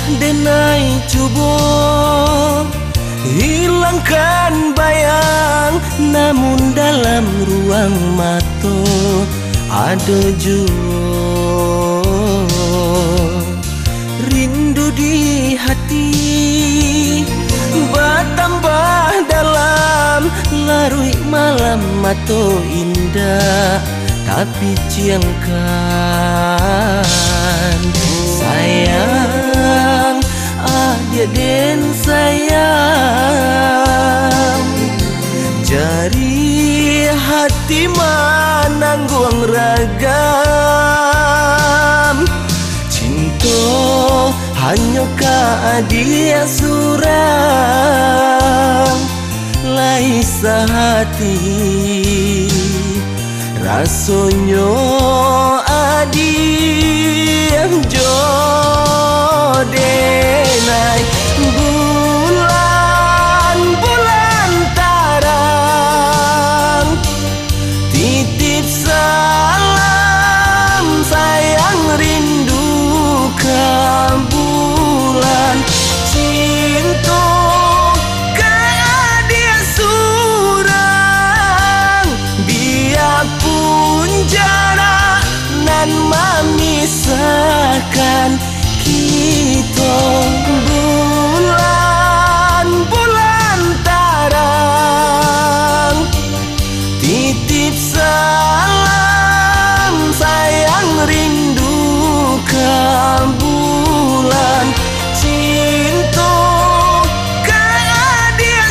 denai cubo, hilangkan bayang, namun dalam ruang mata ada jua rindu di hati, bertambah dalam larui malam mata indah, tapi ciangkan sayang, dia den sayang, jari hati menanggung ragam, cinta hanya ka dia surang, laisa hati rasonyo adi jodenai bulan tarang, titip salam sayang rindu ke bulan, cinta ke dia surang, biarpun jarak nan memisahkan kita, bulan tarang, titip salam sayang rindu ke bulan, cinta ke dia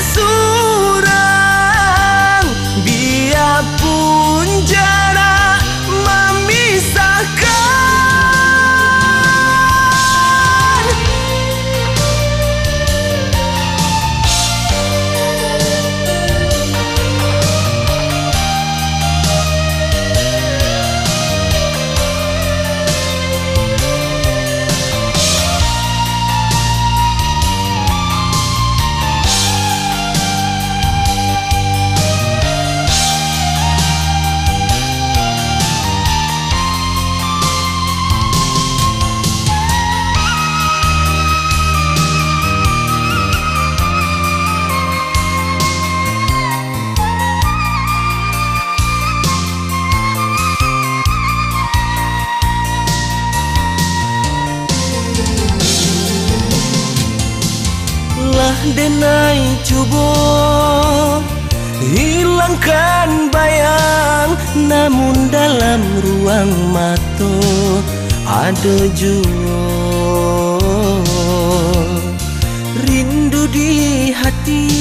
surang, biarpun jarak memisahkan. Denai cubo, hilangkan bayang, namun dalam ruang mata ada jua rindu di hati,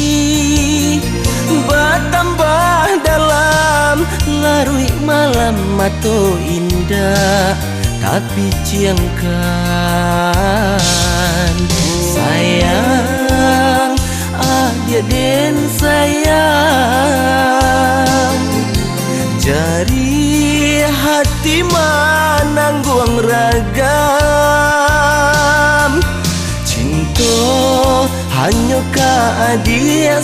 bertambah dalam larui malam mata indah, tapi ciangkan sayang, dia den sayang, jari hati menanggung ragam, cinta hanya ka dia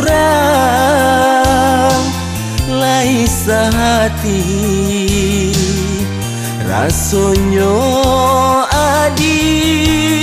surang, laisa hati rasonyo adi